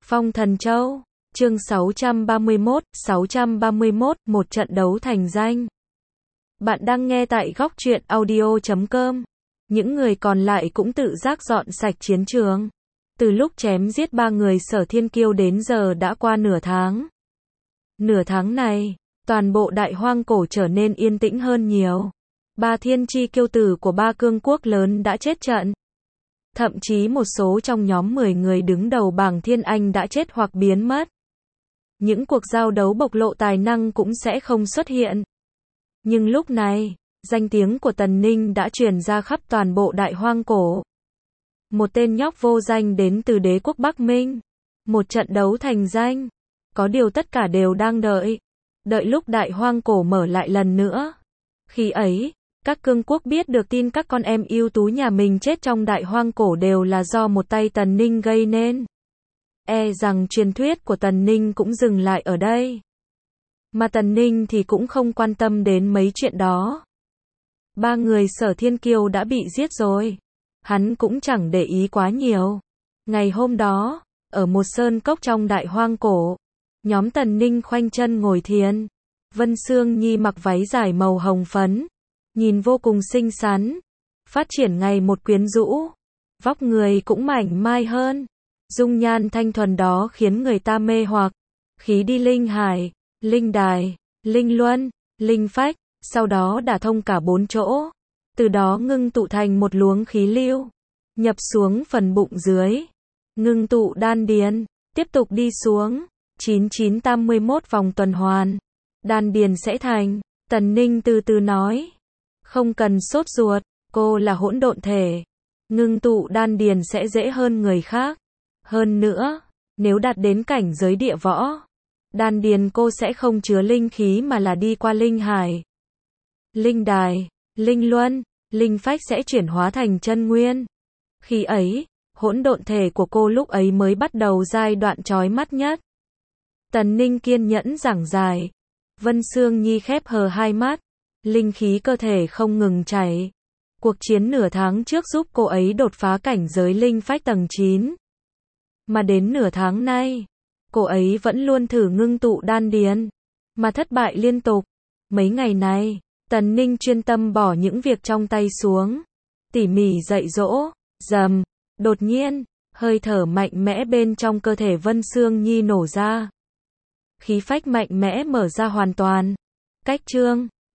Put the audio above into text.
Phong Thần Châu, chương 631, một trận đấu thành danh. Bạn đang nghe tại góc truyện audio.com. Những người còn lại cũng tự giác dọn sạch chiến trường. Từ lúc chém giết 3 người Sở Thiên Kiêu đến giờ đã qua nửa tháng. Nửa tháng này, toàn bộ Đại Hoang Cổ trở nên yên tĩnh hơn nhiều. 3 thiên chi kiêu tử của 3 cương quốc lớn đã chết trận. Thậm chí một số trong nhóm 10 người đứng đầu bảng Thiên Anh đã chết hoặc biến mất. Những cuộc giao đấu bộc lộ tài năng cũng sẽ không xuất hiện. Nhưng lúc này, danh tiếng của Tần Ninh đã truyền ra khắp toàn bộ Đại Hoang Cổ. Một tên nhóc vô danh đến từ đế quốc Bắc Minh. Một trận đấu thành danh. Có điều tất cả đều đang đợi. Đợi lúc Đại Hoang Cổ mở lại lần nữa. Khi ấy, các cương quốc biết được tin các con em ưu tú nhà mình chết trong Đại Hoang Cổ đều là do một tay Tần Ninh gây nên. E rằng truyền thuyết của Tần Ninh cũng dừng lại ở đây. Mà Tần Ninh thì cũng không quan tâm đến mấy chuyện đó. 3 người Sở Thiên Kiêu đã bị giết rồi. Hắn cũng chẳng để ý quá nhiều. Ngày hôm đó, ở một sơn cốc trong Đại Hoang Cổ, nhóm Tần Ninh khoanh chân ngồi thiền. Vân Sương Nhi mặc váy dài màu hồng phấn, nhìn vô cùng xinh xắn, phát triển ngày một quyến rũ, vóc người cũng mảnh mai hơn. Dung nhan thanh thuần đó khiến người ta mê hoặc. Khí đi linh hải, linh đài, linh luân, linh phách, sau đó đả thông cả 4 chỗ. Từ đó ngưng tụ thành một luồng khí lưu, nhập xuống phần bụng dưới, ngưng tụ đan điền, tiếp tục đi xuống, 9981 vòng tuần hoàn, đan điền sẽ thành. Tần Ninh từ từ nói, không cần sốt ruột, cô là hỗn độn thể, ngưng tụ đan điền sẽ dễ hơn người khác. Hơn nữa, nếu đạt đến cảnh giới địa võ, đan điền cô sẽ không chứa linh khí mà là đi qua linh hải, linh đài, linh luân, linh phách sẽ chuyển hóa thành chân nguyên. Khi ấy, hỗn độn thể của cô lúc ấy mới bắt đầu giai đoạn chói mắt nhất. Tần Ninh kiên nhẫn giảng giải. Vân Sương Nhi khép hờ hai mắt, linh khí cơ thể không ngừng chảy. Cuộc chiến nửa tháng trước giúp cô ấy đột phá cảnh giới linh phách tầng 9. Mà đến nửa tháng nay, cô ấy vẫn luôn thử ngưng tụ đan điền, mà thất bại liên tục. Mấy ngày này, Tần Ninh chuyên tâm bỏ những việc trong tay xuống, tỉ mỉ dạy dỗ. Rầm, đột nhiên, hơi thở mạnh mẽ bên trong cơ thể Vân Sương Nhi nổ ra. Khí phách mạnh mẽ mở ra hoàn toàn. Cách chương